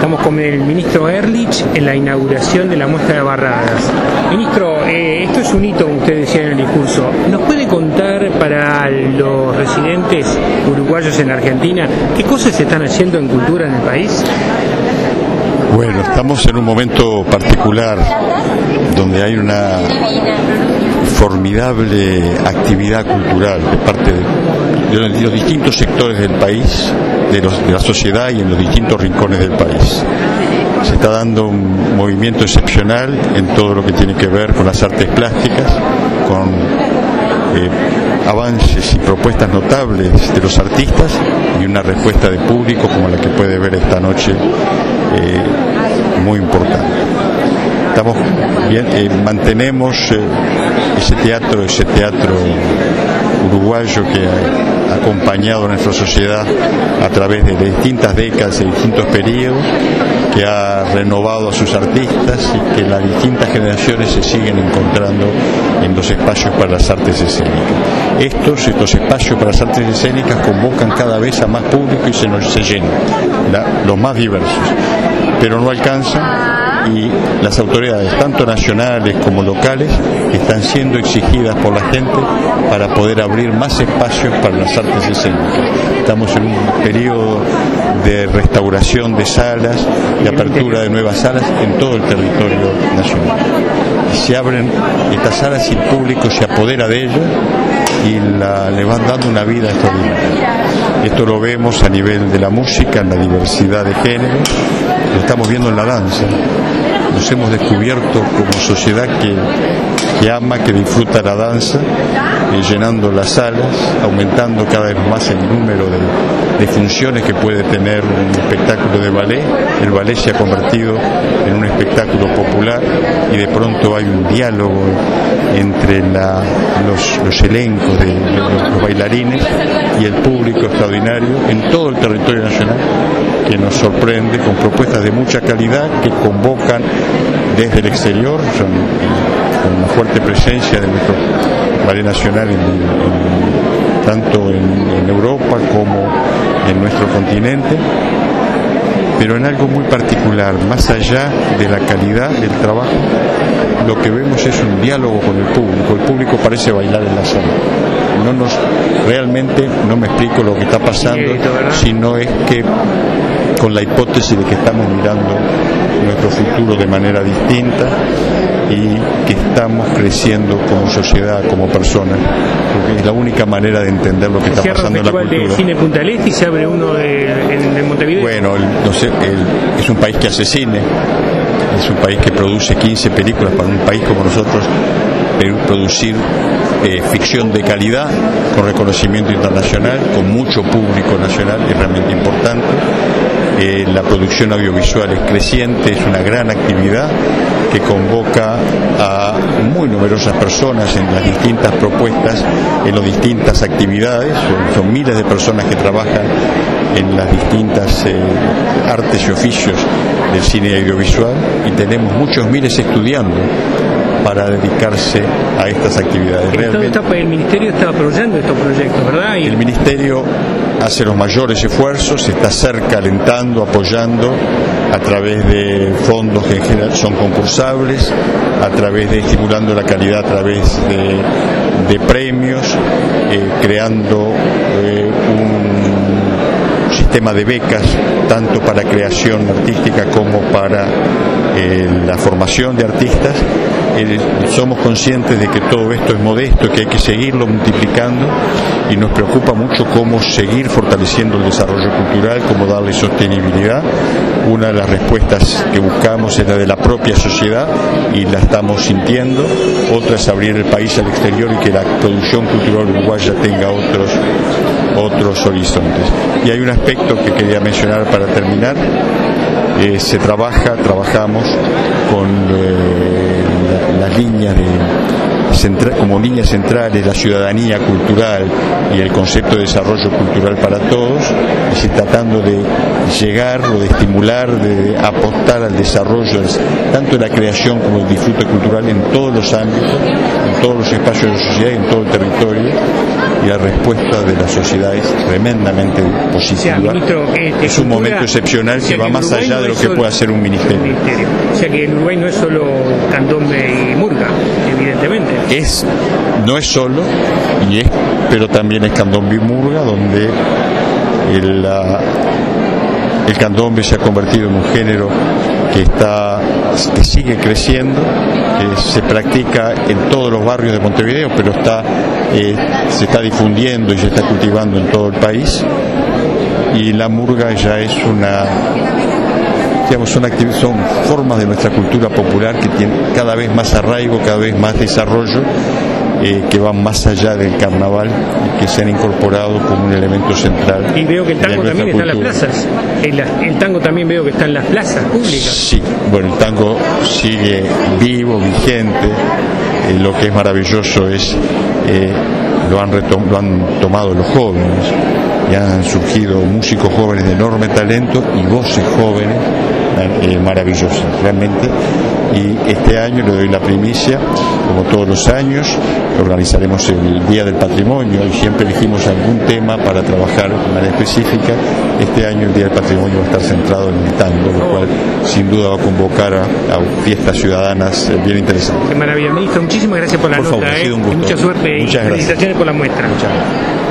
Estamos con el ministro Ehrlich en la inauguración de la muestra de Barradas. Ministro, esto es un hito, como usted decía en el discurso. ¿Nos puede contar para los residentes uruguayos en Argentina qué cosas se están haciendo en cultura en el país? Bueno, estamos en un momento particular donde hay una formidable actividad cultural de parte de los distintos sectores del país, de la sociedad y en los distintos rincones del país. Se está dando un movimiento excepcional en todo lo que tiene que ver con las artes plásticas, con avances y propuestas notables de los artistas y una respuesta de público como la que puede ver esta noche, muy importante. Estamos bien, mantenemos ese teatro uruguayo que ha acompañado a nuestra sociedad a través de distintas décadas y distintos periodos, que ha renovado a sus artistas y que las distintas generaciones se siguen encontrando en los espacios para las artes escénicas. Estos espacios para las artes escénicas convocan cada vez a más público y se llenan, los más diversos, pero no alcanzan, y las autoridades, tanto nacionales como locales, están siendo exigidas por la gente para poder abrir más espacios para las artes escénicas. Estamos en un periodo de restauración de salas, de apertura de nuevas salas en todo el territorio nacional. Se abren estas salas y el público se apodera de ellas y le van dando una vida extraordinaria. Esto lo vemos a nivel de la música, en la diversidad de géneros, lo estamos viendo en la danza. Nos hemos descubierto como sociedad que ama, que disfruta la danza, llenando las salas, aumentando cada vez más el número de funciones que puede tener un espectáculo de ballet. El ballet se ha convertido en un espectáculo popular y de pronto hay un diálogo entre los elencos de los bailarines y el público extraordinario en todo el territorio nacional, que nos sorprende con propuestas de mucha calidad que convocan desde el exterior, con una fuerte presencia de nuestro ballet nacional tanto en Europa como en nuestro continente, pero en algo muy particular, más allá de la calidad del trabajo, lo que vemos es un diálogo con el público parece bailar en la sala. Realmente no me explico lo que está pasando, sino es que con la hipótesis de que estamos mirando nuestro futuro de manera distinta y que estamos creciendo como sociedad, como personas, porque es la única manera de entender lo que está pasando en la cultura. De cine Punta del Este y se abre uno en Montevideo. Bueno, es un país que hace cine, es un país que produce 15 películas. Para un país como nosotros, producir ficción de calidad con reconocimiento internacional, con mucho público nacional, es realmente importante. La producción audiovisual es creciente, es una gran actividad que convoca a muy numerosas personas en las distintas propuestas, en las distintas actividades. Son miles de personas que trabajan en las distintas artes y oficios del cine audiovisual, y tenemos muchos miles estudiando para dedicarse a estas actividades. Realmente, el Ministerio está apoyando estos proyectos, ¿verdad? El Ministerio hace los mayores esfuerzos, está cerca, alentando, apoyando a través de fondos que en general son concursables, a través de estimulando la calidad a través de premios, creando un sistema de becas tanto para creación artística como para la formación de artistas. Somos conscientes de que todo esto es modesto, que hay que seguirlo multiplicando, y nos preocupa mucho cómo seguir fortaleciendo el desarrollo cultural, cómo darle sostenibilidad. Una de las respuestas que buscamos es la de la propia sociedad y la estamos sintiendo. Otra es abrir el país al exterior y que la producción cultural uruguaya tenga otros horizontes. Y hay un aspecto que quería mencionar para terminar. Trabajamos con las líneas de como líneas centrales la ciudadanía cultural y el concepto de desarrollo cultural para todos, es decir, tratando de llegar o de estimular, de apostar al desarrollo tanto de la creación como del disfrute cultural en todos los ámbitos, en todos los espacios de la sociedad y en todo el territorio, y la respuesta de la sociedad es tremendamente positiva. O sea, ministro, es un momento excepcional que va más allá de lo que puede hacer un ministerio. O sea que el Uruguay no es solo candombe y murga, evidentemente. No es solo, pero también es candombe y murga, donde el candombe se ha convertido en un género que sigue creciendo, que se practica en todos los barrios de Montevideo, pero se está difundiendo y se está cultivando en todo el país. Y la murga ya es son formas de nuestra cultura popular que tienen cada vez más arraigo, cada vez más desarrollo, que van más allá del carnaval y que se han incorporado como un elemento central. Y veo que el tango también está en las plazas. El tango también veo que está en las plazas públicas. Sí, bueno, el tango sigue vivo, vigente. Lo que es maravilloso es lo han tomado los jóvenes, y han surgido músicos jóvenes de enorme talento y voces jóvenes maravillosas realmente. Y este año le doy la primicia, como todos los años organizaremos el Día del Patrimonio y siempre elegimos algún tema para trabajar de manera específica. Este año el Día del Patrimonio va a estar centrado en el tango, lo cual sin duda va a convocar a fiestas ciudadanas bien interesantes. Qué maravilla, ministro, muchísimas gracias por la nota. Favor, ha sido un gusto. Mucha suerte y felicitaciones por la muestra. Muchas gracias.